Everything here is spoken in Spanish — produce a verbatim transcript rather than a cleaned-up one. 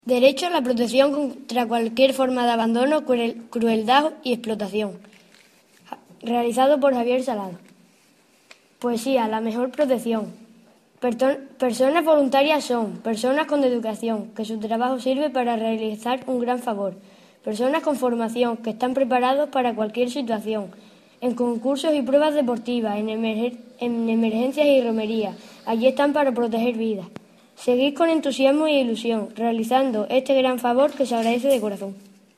Derecho a la protección contra cualquier forma de abandono, cruel- crueldad y explotación. Ja- Realizado por Javier Salado. Poesía, la mejor protección. Perto- personas voluntarias son personas con educación, que su trabajo sirve para realizar un gran favor. Personas con formación, que están preparados para cualquier situación. En concursos y pruebas deportivas, en, emerger- en emergencias y romerías. Allí están para proteger vidas. Seguid con entusiasmo y ilusión, realizando este gran favor que se agradece de corazón.